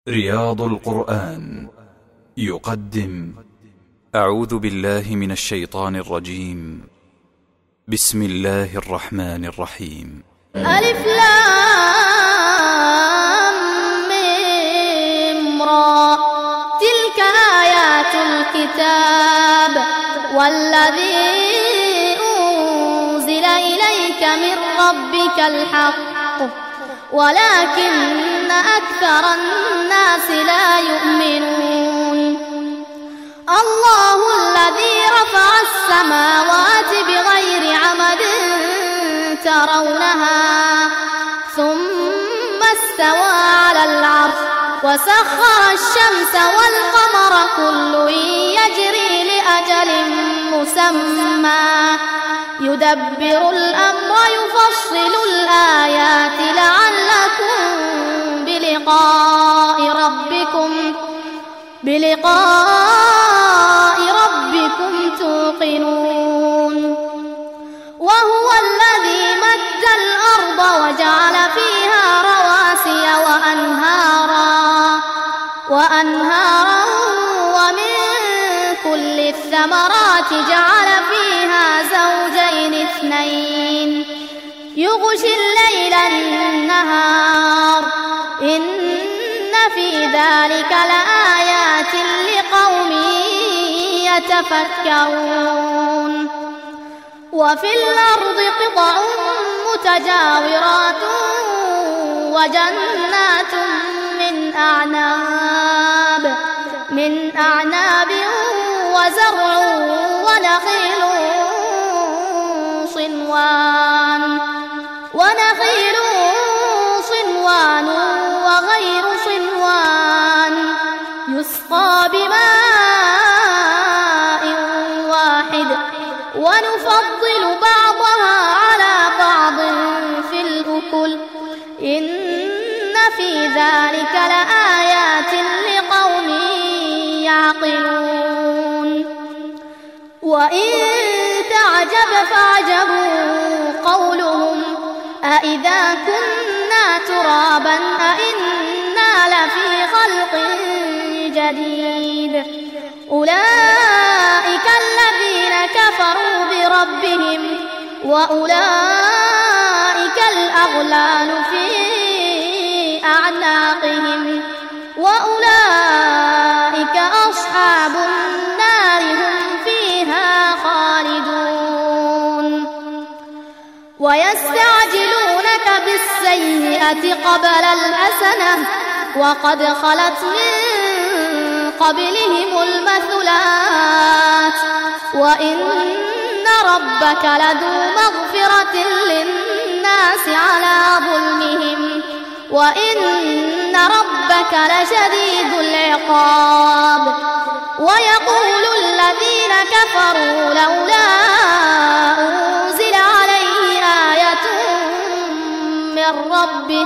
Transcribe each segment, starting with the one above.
رياض القرآن يقدم أعوذ بالله من الشيطان الرجيم. بسم الله الرحمن الرحيم. ألف لام ميم را، تلك آيات الكتاب والذي أنزل إليك من ربك الحق ولكن أكثر الناس لا يؤمنون. الله الذي رفع السماوات بغير عمد ترونها ثم استوى على العرش وسخر الشمس والقمر كل يجري لأجل مسمى يدبر الأمر يفصل الآيات لعلكم بلقاء ربكم توقنون. وهو الذي مد الأرض وجعل فيها رواسي وأنهارا ومن كل الثمرات جعل فيها زوجين اثنين يغشي الليل النهار إن في ذلك لآيات لقوم يتفكرون. وفي الأرض قطع متجاورات وجنات من أعناب وزرع ونخيل صنوان وغير صنوان يسقى بماء واحد ونفضل بعضها على بعض في الأكل إن في ذلك لآيات لقوم يعقلون. وإن تعجب فعجب قولهم أإذا كنا ترابا أإنا لفي خلق جديد أولئك الذين كفروا بربهم وأولئك الأغلال في أعناقهم وأولئك أصحاب النار هم فيها خالدون. ويستعجلونك بالسيئة قبل الحسنة وقد خلت من قبلهم المثلات وإن ربك لذو مغفرة للناس على ظلمهم وإن ربك لشديد العقاب. ويقول الذين كفروا لولا أنزل عليه آية من ربه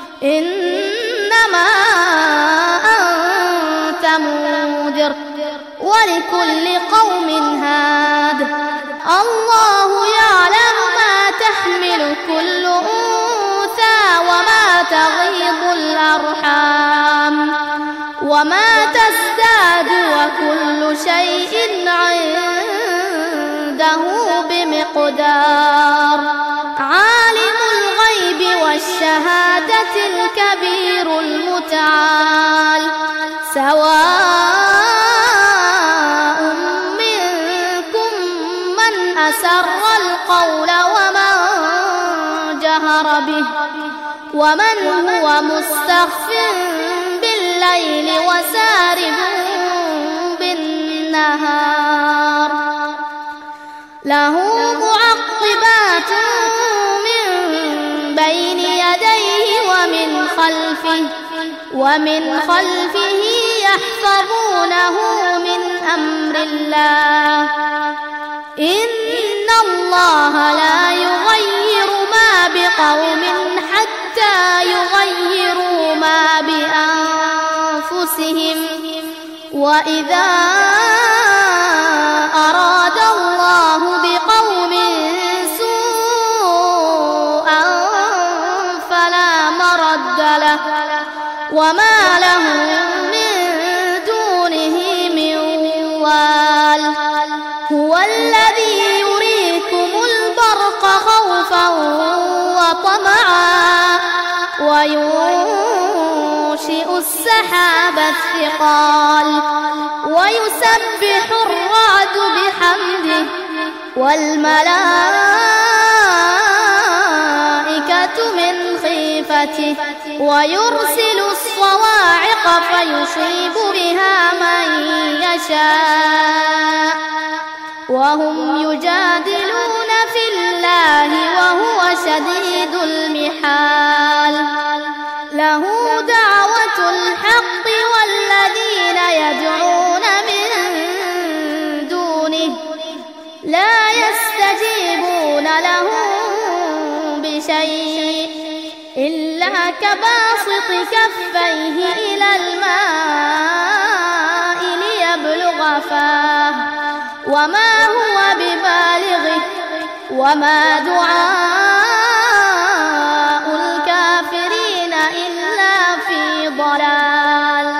إنما أنت منذر ولكل قوم هاد الله يعلم ما تحمل كل أنثى وما تغيض الأرحام وما تزداد وكل شيء عنده بمقدار. عالم الغيب والشهادة الكبير المتعال سواء منكم من أسر القول ومن جهر به ومن هو مستخف بالليل وسارب بالنهار له معقبات من بين يديه ومن خلفه يحفظونه من أمر الله إن الله لا يغير ما بقوم حتى يغيروا ما بأنفسهم وإذا أراد الله بقوم سوءا فلا مرد له وما لهم من دونه من وال. هو الذي يريكم البرق خوفا وطمعا وينشئ السحاب الثقال ويسبح الرعد بحمده والملائكة من خيفته ويرسل الصواعق فيصيب بها من يشاء وهم يجادلون في الله وهو شديد المحال. له دعوة الحق والذين يدعون من دونه لا يستجيبون لهم بشيء إلا كباسط كفيه إلى الماء ليبلغ فاه وما هو ببالغه وما دعاء الكافرين إلا في ضلال.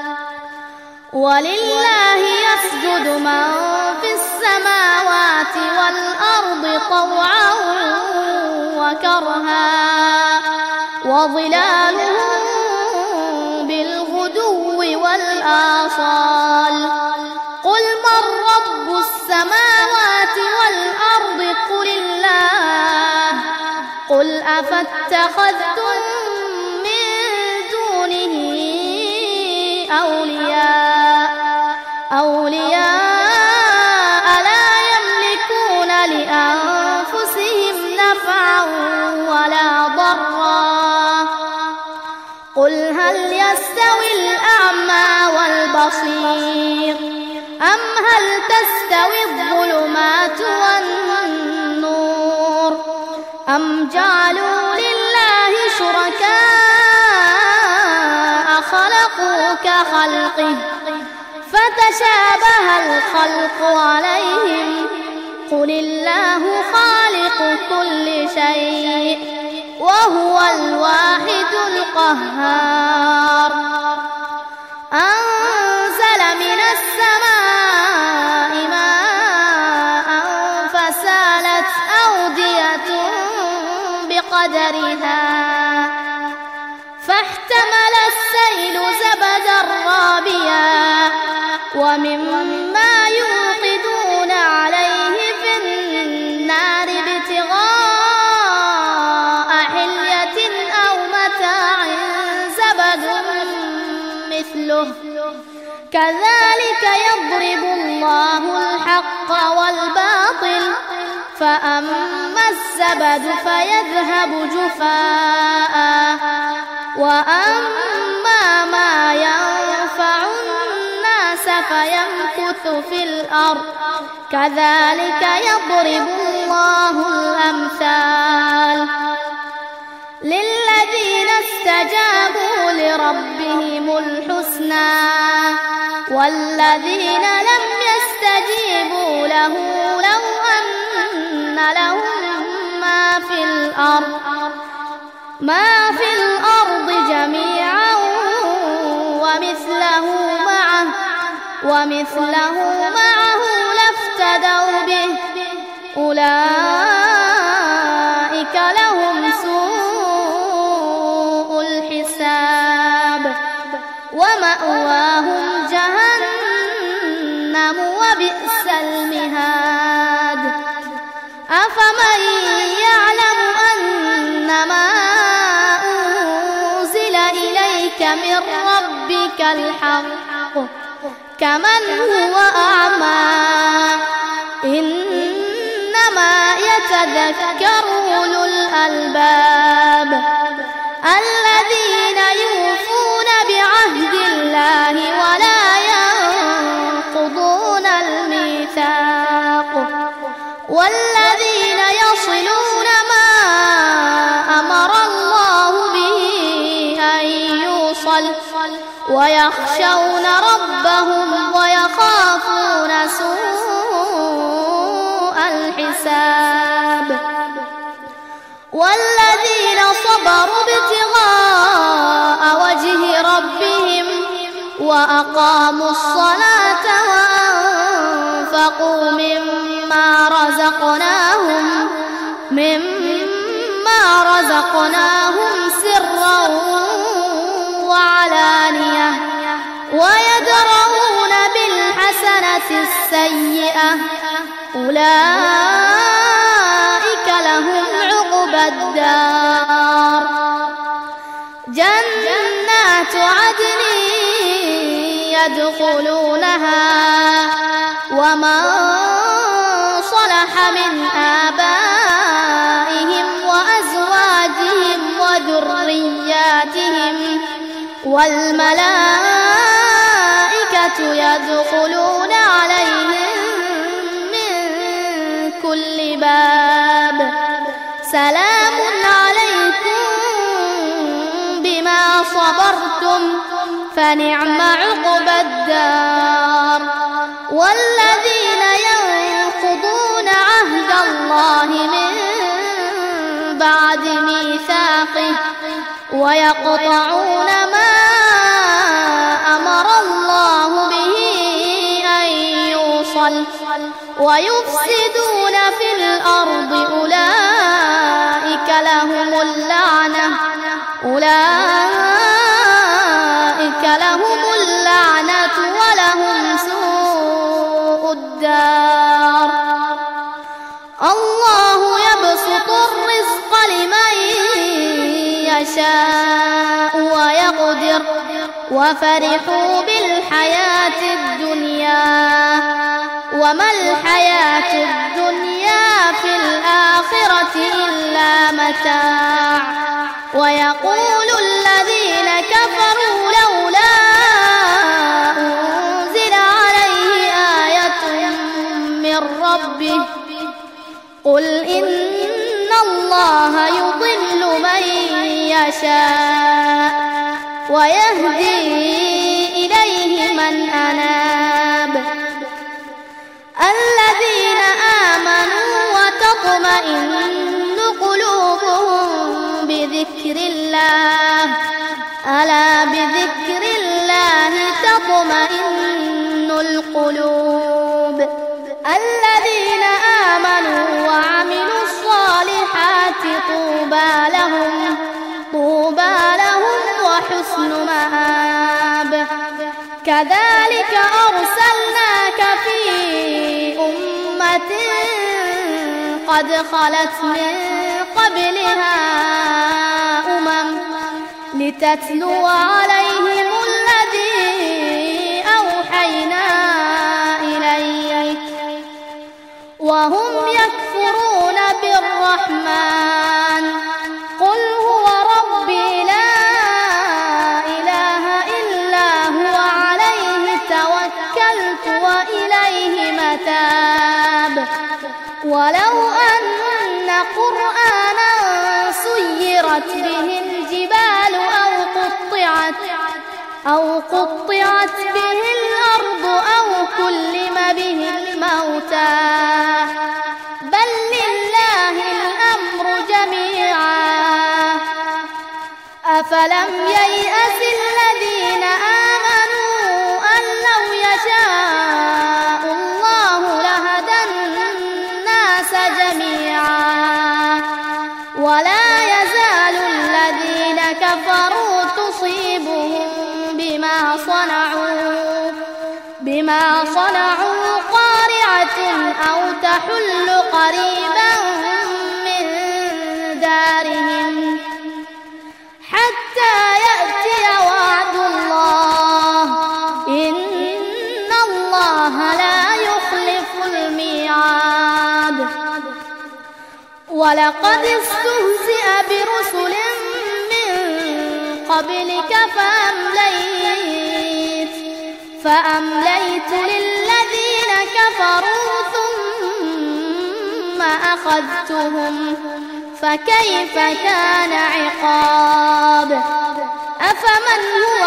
ولله يسجد من في السماوات والأرض طوعا وكرها وظلالهم بالغدو والآصال. قل من رب السماوات والأرض قل الله. قل أفاتخذتم من دونه أولياء لا يملكون لأنفسهم نفعا ولا ضرا. قل هل يستوي الأعمى والبصير أم هل تستوي الظلمات والنور أم جعلوا لله شركاء خلقوا كخلقه فتشابه الخلق عليهم. قل الله خالق كل شيء وهو الواحد القهار. أنزل من السماء ماء فسالت أودية بقدرها فاحتمل السيل زبدا رابيا ومما يوقدون عليه في النار ابتغاء حلية أو متاع زبد مثله كذلك يضرب الله الحق والباطل فأما الزبد فيذهب جفاء وأما ما ينفع الناس فيمكث في الأرض كذلك يضرب الله الأمثال. للذين استجابوا لربهم الحسنى والذين لم يستجيبوا له لو أن لهم ما في الأرض جميعا ومثله معه لافتدوا به أولئك لهم سوء الحساب ومأواهم جهنم وبئس المهاد. أفمن يعلم أنما أنزل إليك من ربك الحق كمن هو أعمى إنما يتذكر أولو الألباب الذين يوفون بعهد الله ولا ينقضون الميثاق والذين يصلون ما أمر الله به أن يوصل ويخشون ربهم ويخافون سوء الحساب. والذين صبروا ابتغاء وجه وأقاموا الصلاة وأنفقوا مما رزقناهم سرا وعلانية ويدرؤون بالحسنة السيئة أولئك لهم عقبى الدار جنات عدن يدخلونها ومن صلح من آبائهم وأزواجهم وذرياتهم والملائكة يدخلون عليهم من كل باب سلام عليكم بما صبرتم فنعم عقبى الدار والذين ينقضون عهد الله من بعد ميثاقه ويقطعون ما أمر الله به أن يوصل ويفسدون في الأرض أولئك لهم اللعنة ولهم سوء الدار الله يبسط الرزق لمن يشاء ويقدر وفرحوا بالحياة الدنيا وما الحياة الدنيا في الآخرة إلا متاع ويقول الذين كفروا لولا أنزل عليه آية من ربه قل إن الله يضل من يشاء ويهدي إليه من أناب الذين آمنوا وتطمئن قلوبهم بذكر الله ألا بذكر الله تطمئن القلوب الذين آمنوا وعملوا الصالحات طوبى لهم وحسن مآب كذلك أرسلناك في أمة قد خلت من قبلها لتتلو عليهم الذي أوحينا إليك وهم يكفرون بالرحمن قل هو ربي لا إله إلا هو عليه توكلت وإليه متاب ولو أن قرآنا سيرت به الجبال أو قطعت به الأرض أو كلم به الموتى بل لله الأمر جميعا أفلم ييأس الذين آمنوا أن لو يشاء الله لهدى الناس جميعا ولا يزال الذين كفروا تصيبهم بما صنعوا قارعة أو تحل قريبا من دارهم حتى يأتي وعد الله إن الله لا يخلف الميعاد ولقد استهزئ برسل من قبلك فأمليت للذين كفروا ثم أخذتهم فكيف كان عقاب أفمن هو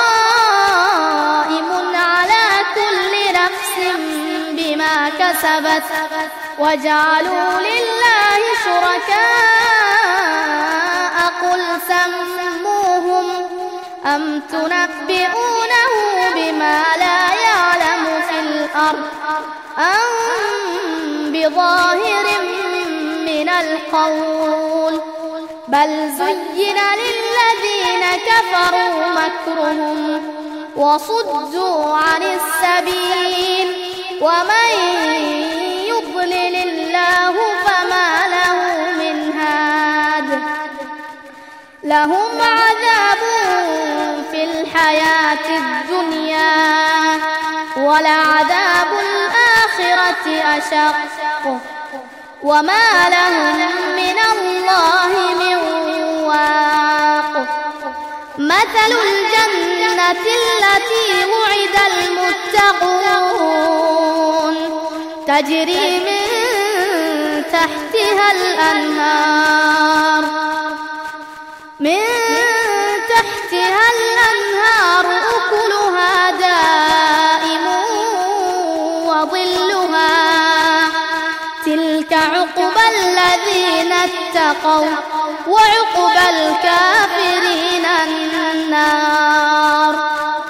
قائم على كل نفس بما كسبت وجعلوا لله شركاء قل سموهم أم تنبئونه بما لا يعلم في الأرض أم بظاهر من القول بل زين للذين كفروا مكرهم وصدوا عن السبيل ومن يضلل الله فما له من هاد لهم عذاب في الحياة الدنيا ولعذاب الآخرة أشق وما لهم من الله من واق مثل الجنة التي وعد المتقون تجري من تحتها الأنهار أكلها دائم وظلها تلك عقبى الذين اتقوا وعقبى الكافرين النار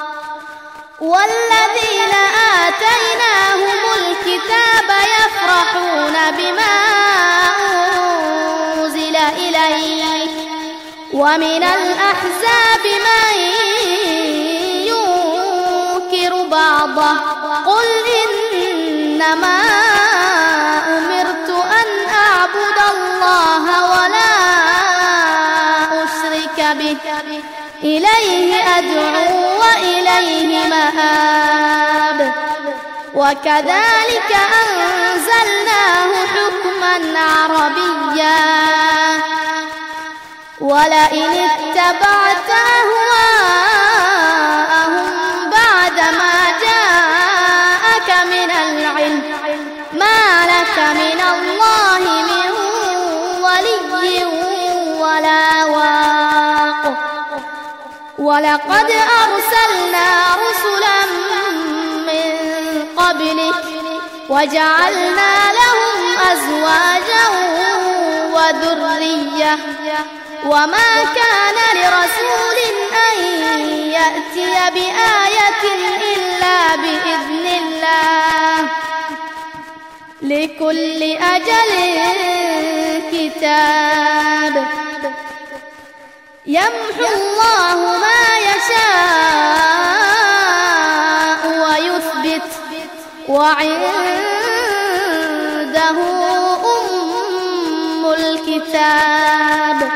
والذين آتيناهم الكتاب يفرحون بما أنزل إليك ومن الأحزاب من ينكر بعضه قل إنما أمرت أن أعبد الله ولا أشرك به إليه أدعو وإليه مآب وكذلك أنزلناه حكما عربيا ولئن اتبعت أهواءهم بعدما جاءك من العلم ما لك من الله من ولي ولا واق ولقد أرسلنا رسلا من قبلك وجعلنا لهم أزواجا وذرية وما كان لرسول أن يأتي بآية إلا بإذن الله لكل أجل كتاب يمحو الله ما يشاء ويثبت وعنده أم الكتاب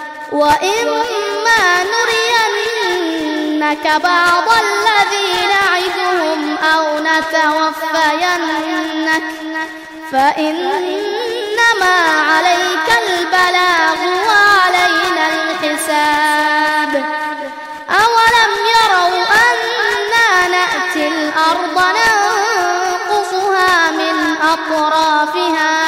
وإما نرينك بعض الذي نعدهم أو نتوفينك فإنما عليك البلاغ وعلينا الحساب أولم يروا أنا نأتي الأرض ننقصها من أطرافها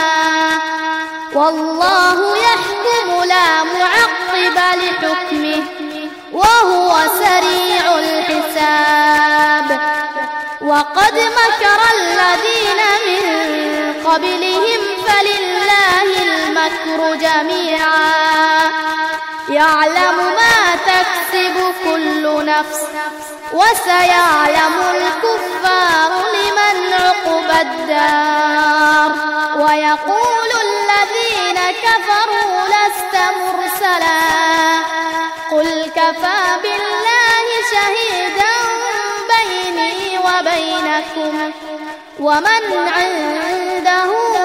والله يحكم لا معقب لحكمه وهو سريع الحساب وقد مكر الذين من قبلهم فلله المكر جميعا يعلم ما تكسب كل نفس وسيعلم الكفار لمن عقبى الدار ويقول الذين كفروا لست مرسلا قل كفى بالله شهيدا بيني وبينكم ومن عنده